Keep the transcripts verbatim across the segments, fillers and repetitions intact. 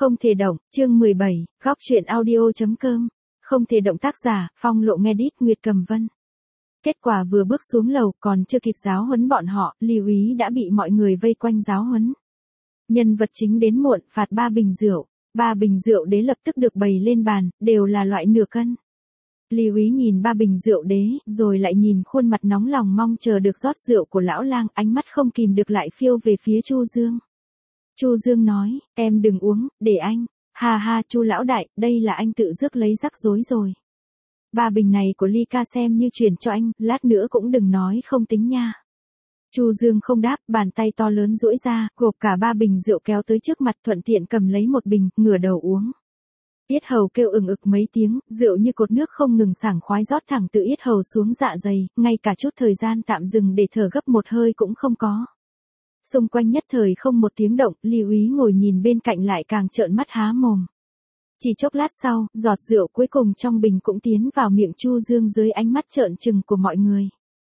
Không thể động, chương mười bảy, góc truyện audio.com. Không thể động tác giả, Phong Lộ nghe đít Nguyệt Cầm Vân. Kết quả vừa bước xuống lầu còn chưa kịp giáo huấn bọn họ, Lý Úy đã bị mọi người vây quanh giáo huấn. Nhân vật chính đến muộn, phạt ba bình rượu. Ba bình rượu đế lập tức được bày lên bàn, đều là loại nửa cân. Lý Úy nhìn ba bình rượu đế, rồi lại nhìn khuôn mặt nóng lòng mong chờ được rót rượu của lão lang, ánh mắt không kìm được lại phiêu về phía Chu Dương. Chu Dương nói, em đừng uống, để anh. Ha ha, Chu lão đại, đây là anh tự rước lấy rắc rối rồi. Ba bình này của Ly ca xem như chuyển cho anh, lát nữa cũng đừng nói không tính nha. Chu Dương không đáp, bàn tay to lớn duỗi ra, gộp cả ba bình rượu kéo tới trước mặt, thuận tiện cầm lấy một bình, ngửa đầu uống. Yết hầu kêu ừng ực mấy tiếng, rượu như cột nước không ngừng sảng khoái rót thẳng từ yết hầu xuống dạ dày, ngay cả chút thời gian tạm dừng để thở gấp một hơi cũng không có. Xung quanh nhất thời không một tiếng động, Lý Úy ngồi nhìn bên cạnh lại càng trợn mắt há mồm. Chỉ chốc lát sau, giọt rượu cuối cùng trong bình cũng tiến vào miệng Chu Dương dưới ánh mắt trợn trừng của mọi người.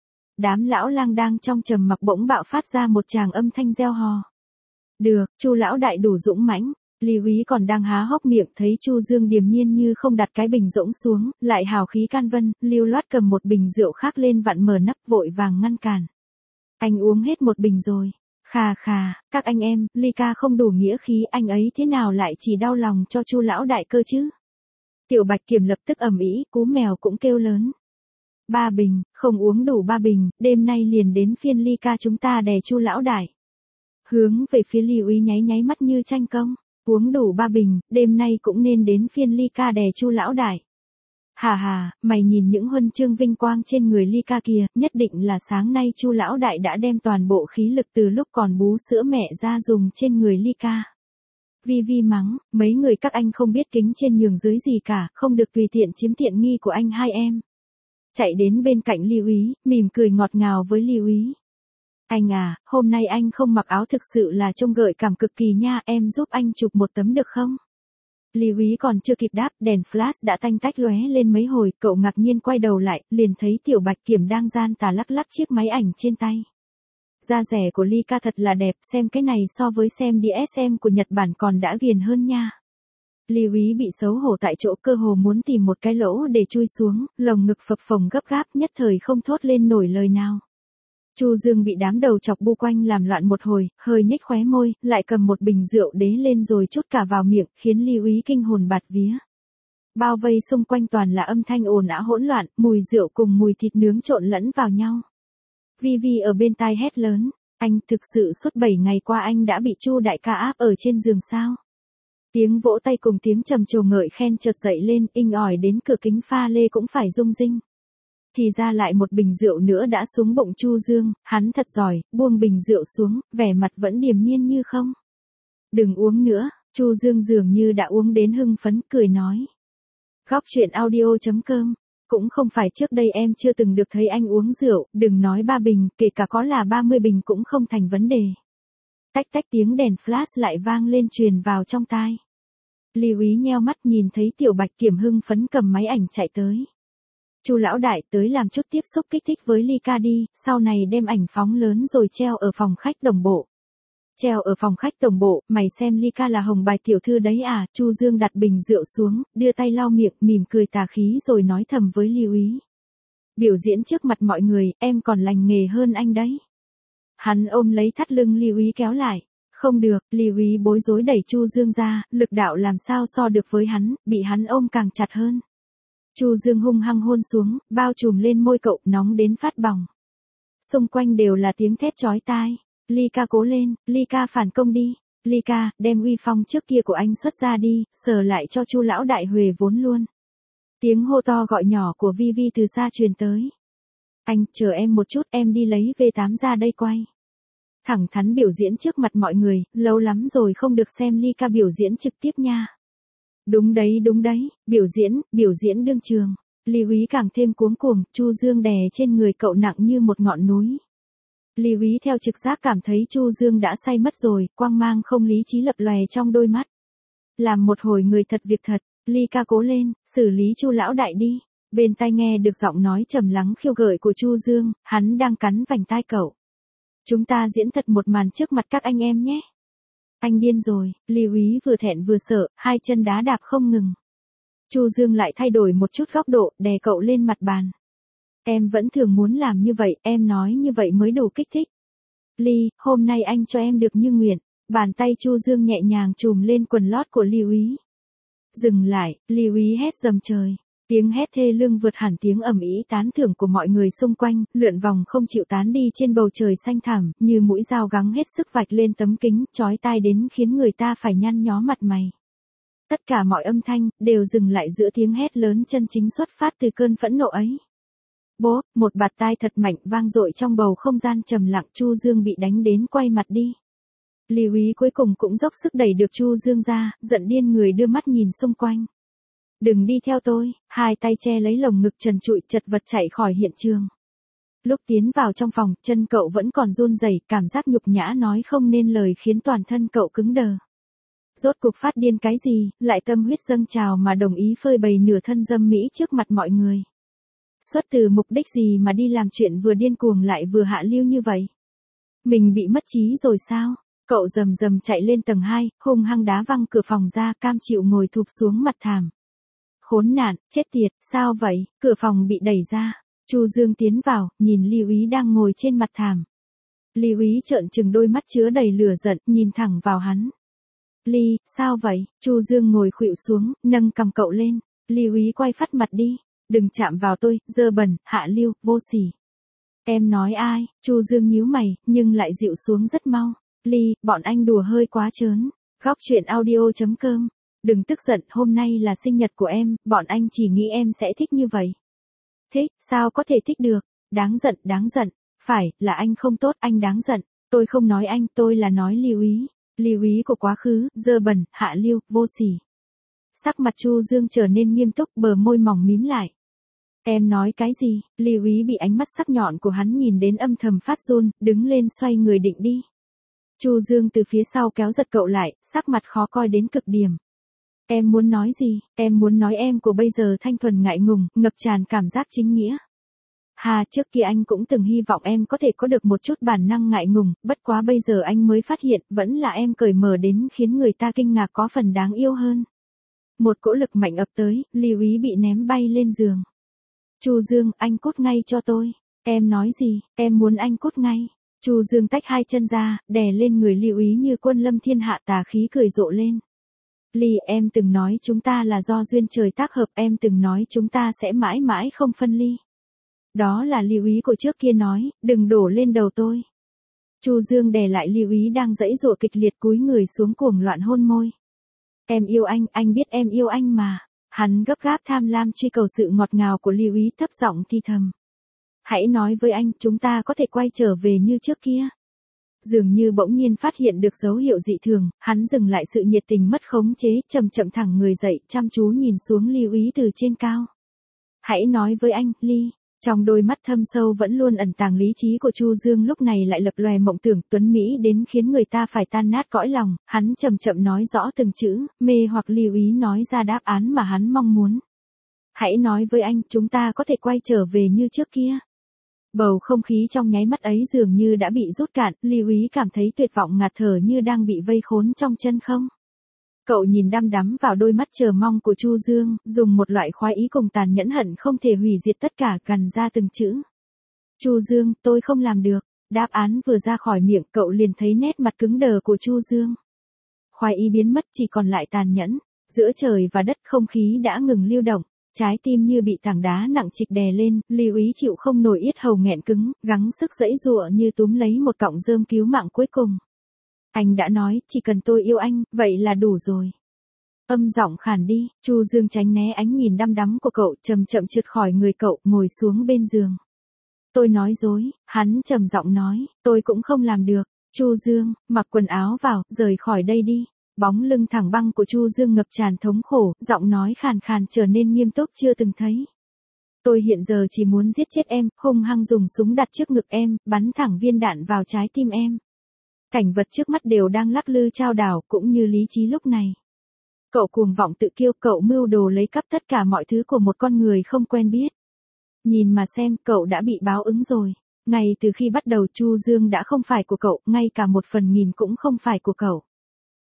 Đám lão lang đang trong trầm mặc bỗng bạo phát ra một tràng âm thanh reo hò. Được, Chu lão đại đủ dũng mãnh. Lý Úy còn đang há hốc miệng thấy Chu Dương điềm nhiên như không đặt cái bình rỗng xuống, lại hào khí can vân, lưu loát cầm một bình rượu khác lên vặn mở nắp vội vàng ngăn cản. Anh uống hết một bình rồi. Khà khà, các anh em, Ly ca không đủ nghĩa khí, anh ấy thế nào lại chỉ đau lòng cho Chu lão đại cơ chứ? Tiểu Bạch Kiểm lập tức ầm ĩ, cú mèo cũng kêu lớn. Ba bình, không uống đủ ba bình, đêm nay liền đến phiên Ly ca chúng ta đè Chu lão đại. Hướng về phía Lý Úy nháy nháy mắt như tranh công, uống đủ ba bình, đêm nay cũng nên đến phiên Ly ca đè Chu lão đại. Hà hà, mày nhìn những huân chương vinh quang trên người Ly ca kìa, nhất định là sáng nay Chu lão đại đã đem toàn bộ khí lực từ lúc còn bú sữa mẹ ra dùng trên người Ly ca. Vi Vi mắng, mấy người các anh không biết kính trên nhường dưới gì cả, không được tùy tiện chiếm tiện nghi của anh hai em. Chạy đến bên cạnh Lý Úy, mỉm cười ngọt ngào với Lý Úy. Anh à, hôm nay anh không mặc áo thực sự là trông gợi cảm cực kỳ nha, em giúp anh chụp một tấm được không? Lý Úy còn chưa kịp đáp, đèn flash đã tanh tách lóe lên mấy hồi, cậu ngạc nhiên quay đầu lại, liền thấy Tiểu Bạch Kiểm đang gian tà lắc lắc chiếc máy ảnh trên tay. Da rẻ của Ly ca thật là đẹp, xem cái này so với xem đê ét em của Nhật Bản còn đã ghiền hơn nha. Lý Úy bị xấu hổ tại chỗ, cơ hồ muốn tìm một cái lỗ để chui xuống, lồng ngực phập phồng gấp gáp, nhất thời không thốt lên nổi lời nào. Chu Dương bị đám đầu chọc bu quanh làm loạn một hồi, hơi nhếch khóe môi, lại cầm một bình rượu đế lên rồi trút cả vào miệng, khiến Lý Úy kinh hồn bạt vía. Bao vây xung quanh toàn là âm thanh ồn ào hỗn loạn, mùi rượu cùng mùi thịt nướng trộn lẫn vào nhau. Vi Vi ở bên tai hét lớn, anh thực sự suốt bảy ngày qua anh đã bị Chu đại ca áp ở trên giường sao? Tiếng vỗ tay cùng tiếng trầm trồ ngợi khen chợt dậy lên, inh ỏi đến cửa kính pha lê cũng phải rung rinh. Thì ra lại một bình rượu nữa đã xuống bụng Chu Dương, hắn thật giỏi, buông bình rượu xuống, vẻ mặt vẫn điềm nhiên như không. Đừng uống nữa, Chu Dương dường như đã uống đến hưng phấn, cười nói. Góc truyện audio.com, cũng không phải trước đây em chưa từng được thấy anh uống rượu, đừng nói ba bình, kể cả có là ba mươi bình cũng không thành vấn đề. Tách tách tiếng đèn flash lại vang lên truyền vào trong tai. Lý Úy nheo mắt nhìn thấy Tiểu Bạch Kiểm hưng phấn cầm máy ảnh chạy tới. Chu lão đại, tới làm chút tiếp xúc kích thích với Ly ca đi, sau này đem ảnh phóng lớn rồi treo ở phòng khách đồng bộ. Treo ở phòng khách đồng bộ, mày xem Ly ca là hồng bài tiểu thư đấy à? Chu Dương đặt bình rượu xuống, đưa tay lau miệng, mỉm cười tà khí rồi nói thầm với Lý Úy. Biểu diễn trước mặt mọi người, em còn lành nghề hơn anh đấy. Hắn ôm lấy thắt lưng Lý Úy kéo lại. Không được, Lý Úy bối rối đẩy Chu Dương ra, lực đạo làm sao so được với hắn, bị hắn ôm càng chặt hơn. Chu Dương hung hăng hôn xuống, bao trùm lên môi cậu, nóng đến phát bỏng. Xung quanh đều là tiếng thét chói tai. Ly ca cố lên, Ly ca phản công đi. Ly ca, đem uy phong trước kia của anh xuất ra đi, sờ lại cho Chu lão đại huề vốn luôn. Tiếng hô to gọi nhỏ của Vi Vi từ xa truyền tới. Anh, chờ em một chút, em đi lấy vê tám ra đây quay. Thẳng thắn biểu diễn trước mặt mọi người, lâu lắm rồi không được xem Ly ca biểu diễn trực tiếp nha. Đúng đấy đúng đấy, biểu diễn, biểu diễn đương trường. Lý Úy càng thêm cuống cuồng, Chu Dương đè trên người cậu nặng như một ngọn núi. Lý Úy theo trực giác cảm thấy Chu Dương đã say mất rồi, quang mang không lý trí lập lòe trong đôi mắt. Làm một hồi người thật việc thật, Ly ca cố lên, xử lý Chu lão đại đi. Bên tai nghe được giọng nói trầm lắng khiêu gợi của Chu Dương, hắn đang cắn vành tai cậu. Chúng ta diễn thật một màn trước mặt các anh em nhé. Anh điên rồi, Lưu Ý vừa thẹn vừa sợ, hai chân đá đạp không ngừng. Chu Dương lại thay đổi một chút góc độ, đè cậu lên mặt bàn. Em vẫn thường muốn làm như vậy, em nói như vậy mới đủ kích thích. Ly, hôm nay anh cho em được như nguyện. Bàn tay Chu Dương nhẹ nhàng chùm lên quần lót của Lưu Ý. Dừng lại, Lưu Ý hét dầm trời. Tiếng hét thê lương vượt hẳn tiếng ầm ĩ tán thưởng của mọi người xung quanh, lượn vòng không chịu tán đi trên bầu trời xanh thẳm, như mũi dao gắng hết sức vạch lên tấm kính, chói tai đến khiến người ta phải nhăn nhó mặt mày. Tất cả mọi âm thanh, đều dừng lại giữa tiếng hét lớn chân chính xuất phát từ cơn phẫn nộ ấy. Bố, một bạt tai thật mạnh vang dội trong bầu không gian trầm lặng. Chu Dương bị đánh đến quay mặt đi. Lưu Ý cuối cùng cũng dốc sức đẩy được Chu Dương ra, giận điên người đưa mắt nhìn xung quanh. Đừng đi theo tôi, hai tay che lấy lồng ngực trần trụi chật vật chạy khỏi hiện trường. Lúc tiến vào trong phòng, chân cậu vẫn còn run rẩy, cảm giác nhục nhã nói không nên lời khiến toàn thân cậu cứng đờ. Rốt cuộc phát điên cái gì, lại tâm huyết dâng trào mà đồng ý phơi bày nửa thân dâm mỹ trước mặt mọi người. Xuất từ mục đích gì mà đi làm chuyện vừa điên cuồng lại vừa hạ lưu như vậy? Mình bị mất trí rồi sao? Cậu rầm rầm chạy lên tầng hai, hung hăng đá văng cửa phòng ra, cam chịu ngồi thụp xuống mặt thảm. Khốn nạn, chết tiệt, sao vậy? Cửa phòng bị đẩy ra. Chu Dương tiến vào, nhìn Lưu Ý đang ngồi trên mặt thảm. Lưu Ý trợn trừng đôi mắt chứa đầy lửa giận, nhìn thẳng vào hắn. Ly, sao vậy? Chu Dương ngồi khuỵu xuống, nâng cằm cậu lên. Lưu Ý quay phắt mặt đi. Đừng chạm vào tôi, dơ bẩn, hạ lưu, vô sỉ. Em nói ai? Chu Dương nhíu mày, nhưng lại dịu xuống rất mau. Ly, bọn anh đùa hơi quá trớn. Góc truyện audio chấm com. Đừng tức giận, hôm nay là sinh nhật của em, bọn anh chỉ nghĩ em sẽ thích như vậy. Thích, sao có thể thích được? Đáng giận, đáng giận. Phải, là anh không tốt, anh đáng giận. Tôi không nói anh, tôi là nói Lưu Ý. Lưu Ý của quá khứ, dơ bẩn, hạ lưu, vô sỉ. Sắc mặt Chu Dương trở nên nghiêm túc, bờ môi mỏng mím lại. Em nói cái gì? Lưu Ý bị ánh mắt sắc nhọn của hắn nhìn đến âm thầm phát run, đứng lên xoay người định đi. Chu Dương từ phía sau kéo giật cậu lại, sắc mặt khó coi đến cực điểm. Em muốn nói gì? Em muốn nói em của bây giờ thanh thuần ngại ngùng, ngập tràn cảm giác chính nghĩa. Hà, trước kia anh cũng từng hy vọng em có thể có được một chút bản năng ngại ngùng, bất quá bây giờ anh mới phát hiện, vẫn là em cởi mở đến khiến người ta kinh ngạc có phần đáng yêu hơn. Một cỗ lực mạnh ập tới, Lưu Ý bị ném bay lên giường. Chu Dương, anh cút ngay cho tôi. Em nói gì? Em muốn anh cút ngay. Chu Dương tách hai chân ra, đè lên người Lưu Ý như quân lâm thiên hạ, tà khí cười rộ lên. Ly, em từng nói chúng ta là do duyên trời tác hợp, em từng nói chúng ta sẽ mãi mãi không phân ly. Đó là Lưu Ý của trước kia nói, đừng đổ lên đầu tôi. Chu Dương đè lại Lưu Ý đang giãy giụa kịch liệt, cúi người xuống cuồng loạn hôn môi. Em yêu anh, anh biết em yêu anh mà. Hắn gấp gáp tham lam truy cầu sự ngọt ngào của Lưu Ý, thấp giọng thì thầm. Hãy nói với anh, chúng ta có thể quay trở về như trước kia. Dường như bỗng nhiên phát hiện được dấu hiệu dị thường, hắn dừng lại sự nhiệt tình mất khống chế, chậm chậm thẳng người dậy, chăm chú nhìn xuống Lưu Ý từ trên cao. Hãy nói với anh, Ly. Trong đôi mắt thâm sâu vẫn luôn ẩn tàng lý trí của Chu Dương lúc này lại lập lòe mộng tưởng tuấn mỹ đến khiến người ta phải tan nát cõi lòng, hắn chậm chậm nói rõ từng chữ, mê hoặc Lưu Ý nói ra đáp án mà hắn mong muốn. Hãy nói với anh, chúng ta có thể quay trở về như trước kia. Bầu không khí trong nháy mắt ấy dường như đã bị rút cạn, Lưu Ý cảm thấy tuyệt vọng ngạt thở như đang bị vây khốn trong chân không. Cậu nhìn đăm đắm vào đôi mắt chờ mong của Chu Dương, dùng một loại khoái ý cùng tàn nhẫn hận không thể hủy diệt tất cả, gằn ra từng chữ. Chu Dương, tôi không làm được. Đáp án vừa ra khỏi miệng, cậu liền thấy nét mặt cứng đờ của Chu Dương. Khoái ý biến mất, chỉ còn lại tàn nhẫn. Giữa trời và đất không khí đã ngừng lưu động. Trái tim như bị tảng đá nặng trịch đè lên, Lưu Ý chịu không nổi, yết hầu nghẹn cứng, gắng sức giãy giụa như túm lấy một cọng rơm cứu mạng cuối cùng. Anh đã nói, chỉ cần tôi yêu anh, vậy là đủ rồi. Âm giọng khàn đi, Chu Dương tránh né ánh nhìn đăm đắm của cậu, chậm chậm trượt khỏi người cậu, ngồi xuống bên giường. Tôi nói dối, hắn trầm giọng nói, tôi cũng không làm được. Chu Dương, mặc quần áo vào, rời khỏi đây đi. Bóng lưng thẳng băng của Chu Dương ngập tràn thống khổ, giọng nói khàn khàn trở nên nghiêm túc chưa từng thấy. Tôi hiện giờ chỉ muốn giết chết em, hung hăng dùng súng đặt trước ngực em, bắn thẳng viên đạn vào trái tim em. Cảnh vật trước mắt đều đang lắc lư chao đảo, cũng như lý trí lúc này. Cậu cuồng vọng tự kiêu, cậu mưu đồ lấy cắp tất cả mọi thứ của một con người không quen biết. Nhìn mà xem, cậu đã bị báo ứng rồi. Ngay từ khi bắt đầu Chu Dương đã không phải của cậu, ngay cả một phần nghìn cũng không phải của cậu.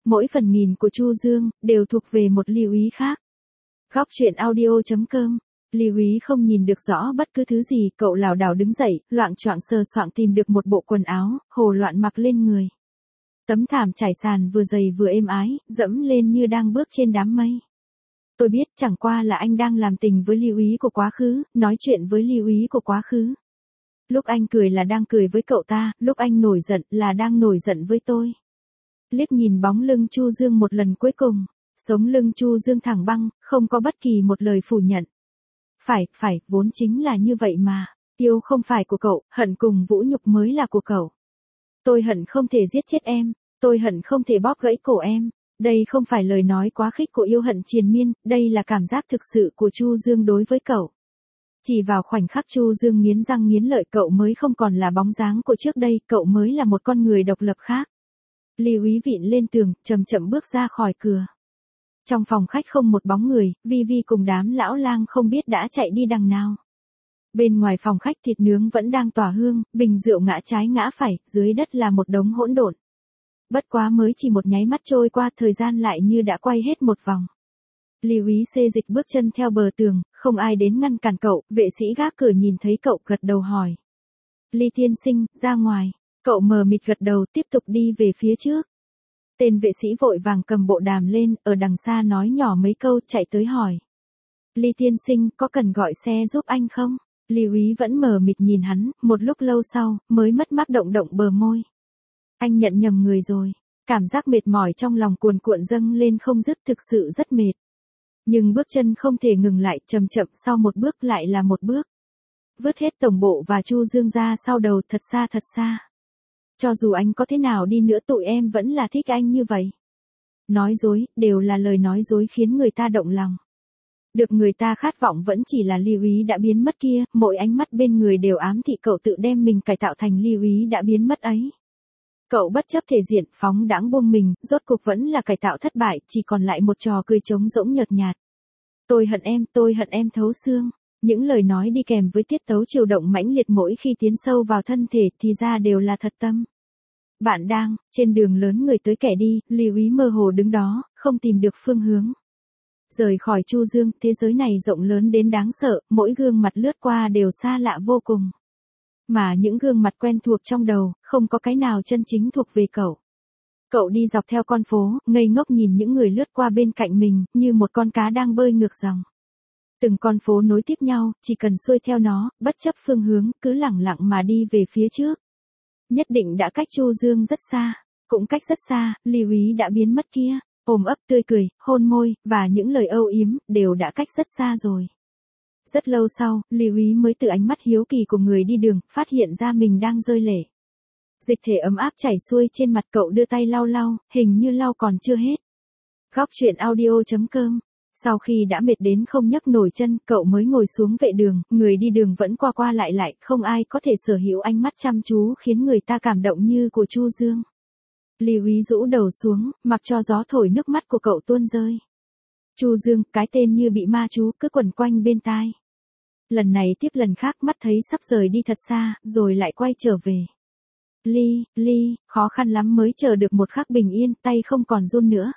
Mỗi phần nghìn của Chu Dương đều thuộc về một Lưu Ý khác. Góc truyện audio chấm com. Lưu Ý không nhìn được rõ bất cứ thứ gì, cậu lảo đảo đứng dậy, loạng choạng sờ soạng tìm được một bộ quần áo, hồ loạn mặc lên người. Tấm thảm trải sàn vừa dày vừa êm ái, dẫm lên như đang bước trên đám mây. Tôi biết chẳng qua là anh đang làm tình với Lưu Ý của quá khứ, nói chuyện với Lưu Ý của quá khứ. Lúc anh cười là đang cười với cậu ta, lúc anh nổi giận là đang nổi giận với tôi. Liếc nhìn bóng lưng Chu Dương một lần cuối cùng, sống lưng Chu Dương thẳng băng, không có bất kỳ một lời phủ nhận. Phải, phải, vốn chính là như vậy mà, yêu không phải của cậu, hận cùng vũ nhục mới là của cậu. Tôi hận không thể giết chết em, tôi hận không thể bóp gãy cổ em. Đây không phải lời nói quá khích của yêu hận triền miên, đây là cảm giác thực sự của Chu Dương đối với cậu. Chỉ vào khoảnh khắc Chu Dương nghiến răng nghiến lợi, cậu mới không còn là bóng dáng của trước đây, cậu mới là một con người độc lập khác. Lưu Ý vịn lên tường, chậm chậm bước ra khỏi cửa. Trong phòng khách không một bóng người, Vi Vi cùng đám lão lang không biết đã chạy đi đằng nào. Bên ngoài phòng khách thịt nướng vẫn đang tỏa hương, bình rượu ngã trái ngã phải, dưới đất là một đống hỗn độn. Bất quá mới chỉ một nháy mắt trôi qua, thời gian lại như đã quay hết một vòng. Lưu Ý xê dịch bước chân theo bờ tường, không ai đến ngăn cản cậu, vệ sĩ gác cửa nhìn thấy cậu gật đầu hỏi. Ly tiên sinh, ra ngoài. Cậu mờ mịt gật đầu, tiếp tục đi về phía trước. Tên vệ sĩ vội vàng cầm bộ đàm lên, ở đằng xa nói nhỏ mấy câu, chạy tới hỏi. Ly tiên sinh, có cần gọi xe giúp anh không? Lưu Ý vẫn mờ mịt nhìn hắn, một lúc lâu sau, mới mất mát động động bờ môi. Anh nhận nhầm người rồi. Cảm giác mệt mỏi trong lòng cuồn cuộn dâng lên không dứt, thực sự rất mệt. Nhưng bước chân không thể ngừng lại, chậm chậm sau một bước lại là một bước. Vứt hết tổng bộ và Chu Dương ra sau đầu, thật xa thật xa. Cho dù anh có thế nào đi nữa, tụi em vẫn là thích anh như vậy. Nói dối, đều là lời nói dối khiến người ta động lòng. Được người ta khát vọng vẫn chỉ là Lưu Ý đã biến mất kia, mỗi ánh mắt bên người đều ám thị cậu tự đem mình cải tạo thành Lưu Ý đã biến mất ấy. Cậu bất chấp thể diện, phóng đãng buông mình, rốt cuộc vẫn là cải tạo thất bại, chỉ còn lại một trò cười trống rỗng nhợt nhạt. Tôi hận em, tôi hận em thấu xương. Những lời nói đi kèm với tiết tấu chiều động mãnh liệt mỗi khi tiến sâu vào thân thể thì ra đều là thật tâm. Bạn đang, trên đường lớn người tới kẻ đi, Lưu Ý mơ hồ đứng đó, không tìm được phương hướng. Rời khỏi Chu Dương, thế giới này rộng lớn đến đáng sợ, mỗi gương mặt lướt qua đều xa lạ vô cùng. Mà những gương mặt quen thuộc trong đầu, không có cái nào chân chính thuộc về cậu. Cậu đi dọc theo con phố, ngây ngốc nhìn những người lướt qua bên cạnh mình, như một con cá đang bơi ngược dòng. Từng con phố nối tiếp nhau, chỉ cần xuôi theo nó, bất chấp phương hướng, cứ lẳng lặng mà đi về phía trước. Nhất định đã cách Chu Dương rất xa, cũng cách rất xa, Lưu Ý đã biến mất kia, ôm ấp tươi cười, hôn môi, và những lời âu yếm, đều đã cách rất xa rồi. Rất lâu sau, Lưu Ý mới từ ánh mắt hiếu kỳ của người đi đường, phát hiện ra mình đang rơi lệ. Dịch thể ấm áp chảy xuôi trên mặt, cậu đưa tay lau lau, hình như lau còn chưa hết. Góc truyện audio chấm com. Sau khi đã mệt đến không nhấc nổi chân, cậu mới ngồi xuống vệ đường, người đi đường vẫn qua qua lại lại, không ai có thể sở hữu ánh mắt chăm chú khiến người ta cảm động như của Chu Dương. Lưu Ý rũ đầu xuống, mặc cho gió thổi nước mắt của cậu tuôn rơi. Chu Dương, cái tên như bị ma chú, cứ quẩn quanh bên tai. Lần này tiếp lần khác, mắt thấy sắp rời đi thật xa, rồi lại quay trở về. Ly, Ly, khó khăn lắm mới chờ được một khắc bình yên, tay không còn run nữa.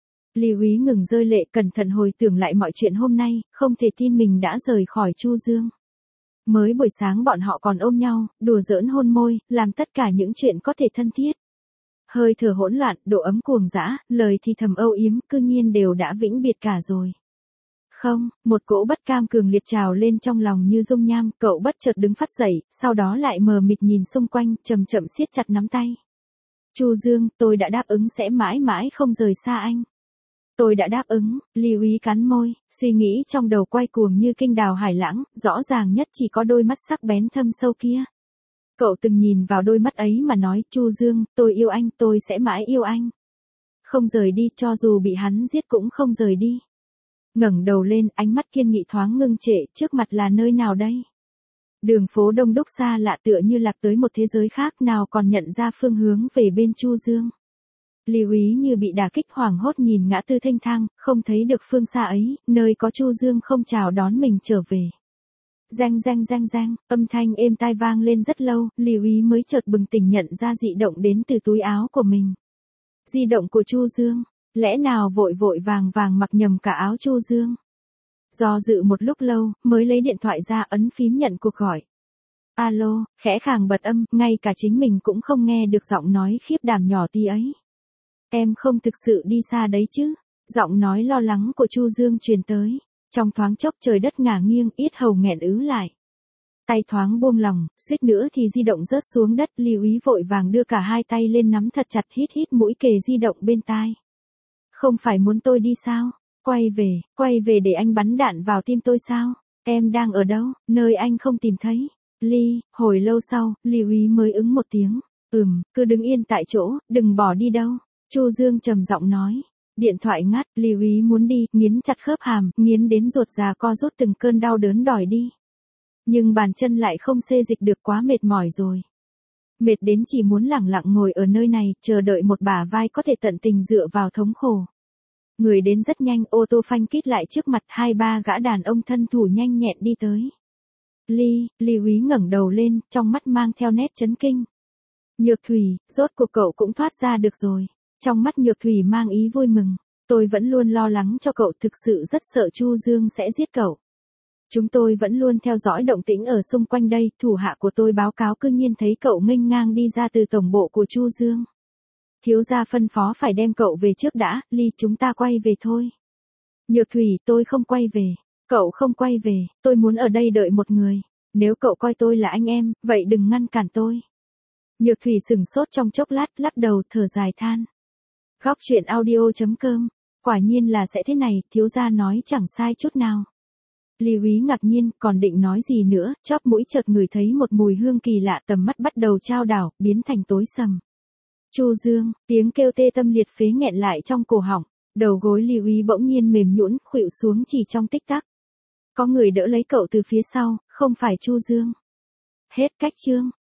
Lưu Ý ngừng rơi lệ, cẩn thận hồi tưởng lại mọi chuyện hôm nay, không thể tin mình đã rời khỏi Chu Dương. Mới buổi sáng bọn họ còn ôm nhau, đùa giỡn hôn môi, làm tất cả những chuyện có thể thân thiết. Hơi thở hỗn loạn, độ ấm cuồng dã, lời thì thầm âu yếm, cư nhiên đều đã vĩnh biệt cả rồi. Không, một cỗ bất cam cường liệt trào lên trong lòng như dung nham, cậu bất chợt đứng phát dậy, sau đó lại mờ mịt nhìn xung quanh, chậm chậm siết chặt nắm tay. Chu Dương, tôi đã đáp ứng sẽ mãi mãi không rời xa anh. Tôi đã đáp ứng, Lưu Ý cắn môi, suy nghĩ trong đầu quay cuồng như kinh đào hải lãng, rõ ràng nhất chỉ có đôi mắt sắc bén thâm sâu kia. Cậu từng nhìn vào đôi mắt ấy mà nói, Chu Dương, tôi yêu anh, tôi sẽ mãi yêu anh. Không rời đi, cho dù bị hắn giết cũng không rời đi. Ngẩng đầu lên, ánh mắt kiên nghị thoáng ngưng trệ, trước mặt là nơi nào đây? Đường phố đông đúc xa lạ tựa như lạc tới một thế giới khác, nào còn nhận ra phương hướng về bên Chu Dương. Lưu Ý như bị đả kích, hoảng hốt nhìn ngã tư thênh thang, không thấy được phương xa ấy, nơi có Chu Dương không chào đón mình trở về. Reng reng reng reng, âm thanh êm tai vang lên rất lâu, Lưu Ý mới chợt bừng tỉnh nhận ra dị động đến từ túi áo của mình. Di động của Chu Dương, lẽ nào vội vội vàng vàng mặc nhầm cả áo Chu Dương. Do dự một lúc lâu, mới lấy điện thoại ra ấn phím nhận cuộc gọi. Alo, khẽ khàng bật âm, ngay cả chính mình cũng không nghe được giọng nói khiếp đảm nhỏ tí ấy. Em không thực sự đi xa đấy chứ? Giọng nói lo lắng của Chu Dương truyền tới. Trong thoáng chốc trời đất ngả nghiêng, yết hầu nghẹn ứ lại. Tay thoáng buông lỏng, suýt nữa thì di động rớt xuống đất. Lý Úy vội vàng đưa cả hai tay lên nắm thật chặt, hít hít mũi kề di động bên tai. Không phải muốn tôi đi sao? Quay về, quay về để anh bắn đạn vào tim tôi sao? Em đang ở đâu, nơi anh không tìm thấy? Ly, hồi lâu sau, Lý Úy mới ứng một tiếng. Ừm, cứ đứng yên tại chỗ, đừng bỏ đi đâu. Chu Dương trầm giọng nói. Điện thoại ngắt, Lý Úy muốn đi, nghiến chặt khớp hàm, nghiến đến ruột già co rút từng cơn đau đớn đòi đi. Nhưng bàn chân lại không xê dịch được, quá mệt mỏi rồi. Mệt đến chỉ muốn lẳng lặng ngồi ở nơi này, chờ đợi một bả vai có thể tận tình dựa vào thống khổ. Người đến rất nhanh, ô tô phanh kít lại trước mặt, hai ba gã đàn ông thân thủ nhanh nhẹn đi tới. Ly, Lý Úy ngẩng đầu lên, trong mắt mang theo nét chấn kinh. Nhược Thủy, rốt cuộc cậu cũng thoát ra được rồi. Trong mắt Nhược Thủy mang ý vui mừng. Tôi vẫn luôn lo lắng cho cậu, thực sự rất sợ Chu Dương sẽ giết cậu. Chúng tôi vẫn luôn theo dõi động tĩnh ở xung quanh đây, thủ hạ của tôi báo cáo cư nhiên thấy cậu nghênh ngang đi ra từ tổng bộ của Chu Dương. Thiếu gia phân phó phải đem cậu về trước đã, Ly, chúng ta quay về thôi. Nhược Thủy, tôi không quay về. Cậu không quay về, tôi muốn ở đây đợi một người. Nếu cậu coi tôi là anh em, vậy đừng ngăn cản tôi. Nhược Thủy sửng sốt trong chốc lát, lắc đầu, thở dài than. Góc truyện audio chấm com, quả nhiên là sẽ thế này, thiếu gia nói chẳng sai chút nào. Lý Úy ngạc nhiên, còn định nói gì nữa, chóp mũi chợt ngửi thấy một mùi hương kỳ lạ, tầm mắt bắt đầu chao đảo, biến thành tối sầm. Chu Dương, tiếng kêu tê tâm liệt phế nghẹn lại trong cổ họng, đầu gối Lý Úy bỗng nhiên mềm nhũn, khuỵu xuống chỉ trong tích tắc. Có người đỡ lấy cậu từ phía sau, không phải Chu Dương. Hết cách chương.